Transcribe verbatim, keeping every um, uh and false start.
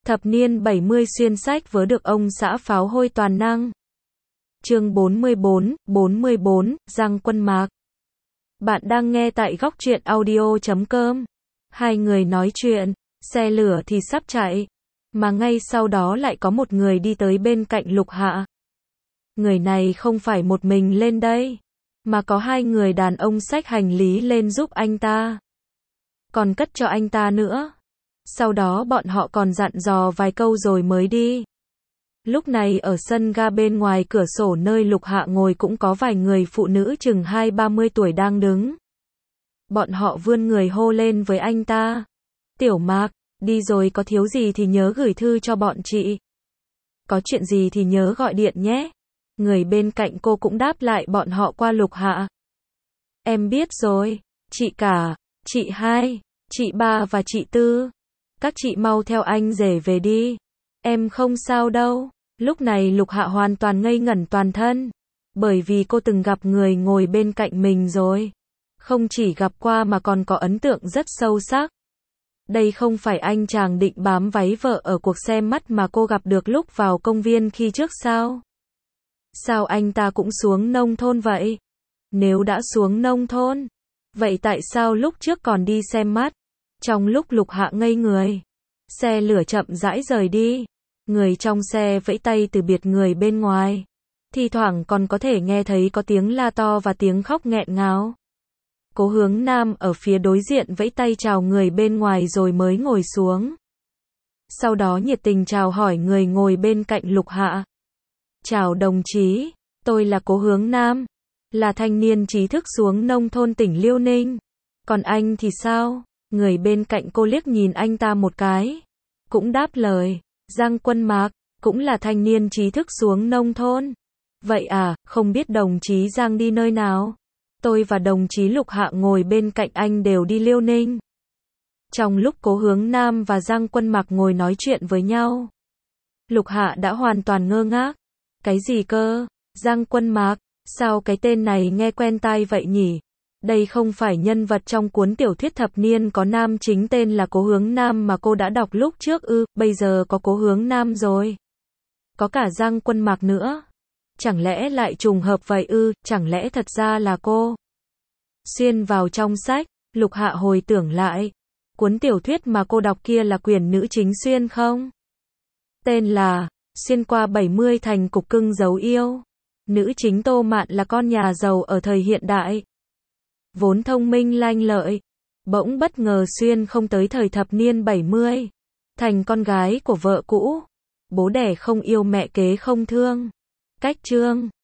Thập niên bảy mươi xuyên sách vớ được ông xã pháo hôi toàn năng. Chương bốn mươi bốn, bốn mươi bốn, Giang Quân Mạc. Bạn đang nghe tại góc truyện audio chấm com. Hai người nói chuyện, xe lửa thì sắp chạy, mà ngay sau đó lại có một người đi tới bên cạnh Lục Hạ. Người này không phải một mình lên đây, mà có hai người đàn ông xách hành lý lên giúp anh ta, còn cất cho anh ta nữa. Sau đó bọn họ còn dặn dò vài câu rồi mới đi. Lúc này ở sân ga bên ngoài cửa sổ nơi Lục Hạ ngồi cũng có vài người phụ nữ chừng hai ba mươi tuổi đang đứng. Bọn họ vươn người hô lên với anh ta. Tiểu Mạc, đi rồi có thiếu gì thì nhớ gửi thư cho bọn chị. Có chuyện gì thì nhớ gọi điện nhé. Người bên cạnh cô cũng đáp lại bọn họ qua Lục Hạ. Em biết rồi, chị cả, chị hai, chị ba và chị tư. Các chị mau theo anh rể về đi. Em không sao đâu. Lúc này Lục Hạ hoàn toàn ngây ngẩn toàn thân. Bởi vì cô từng gặp người ngồi bên cạnh mình rồi. Không chỉ gặp qua mà còn có ấn tượng rất sâu sắc. Đây không phải anh chàng định bám váy vợ ở cuộc xem mắt mà cô gặp được lúc vào công viên khi trước sao? Sao anh ta cũng xuống nông thôn vậy? Nếu đã xuống nông thôn, vậy tại sao lúc trước còn đi xem mắt? Trong lúc Lục Hạ ngây người, xe lửa chậm rãi rời đi. Người trong xe vẫy tay từ biệt người bên ngoài. Thi thoảng còn có thể nghe thấy có tiếng la to và tiếng khóc nghẹn ngào. Cố Hướng Nam ở phía đối diện vẫy tay chào người bên ngoài rồi mới ngồi xuống. Sau đó nhiệt tình chào hỏi người ngồi bên cạnh Lục Hạ. Chào đồng chí, tôi là Cố Hướng Nam, là thanh niên trí thức xuống nông thôn tỉnh Liêu Ninh. Còn anh thì sao? Người bên cạnh cô liếc nhìn anh ta một cái, cũng đáp lời, Giang Quân Mạc, cũng là thanh niên trí thức xuống nông thôn. Vậy à, không biết đồng chí Giang đi nơi nào? Tôi và đồng chí Lục Hạ ngồi bên cạnh anh đều đi Liêu Ninh. Trong lúc Cố Hướng Nam và Giang Quân Mạc ngồi nói chuyện với nhau, Lục Hạ đã hoàn toàn ngơ ngác. Cái gì cơ? Giang Quân Mạc, sao cái tên này nghe quen tai vậy nhỉ? Đây không phải nhân vật trong cuốn tiểu thuyết thập niên có nam chính tên là Cố Hướng Nam mà cô đã đọc lúc trước ư? Bây giờ có Cố Hướng Nam rồi, có cả Giang Quân Mạc nữa. Chẳng lẽ lại trùng hợp vậy ư? Chẳng lẽ thật ra là cô? Xuyên vào trong sách, Lục Hạ hồi tưởng lại, cuốn tiểu thuyết mà cô đọc kia là quyển nữ chính xuyên không? Tên là Xuyên qua bảy mươi thành cục cưng dấu yêu. Nữ chính Tô Mạn là con nhà giàu ở thời hiện đại, vốn thông minh lanh lợi, bỗng bất ngờ xuyên không tới thời thập niên bảy mươi, thành con gái của vợ cũ, bố đẻ không yêu mẹ kế không thương. Cách chương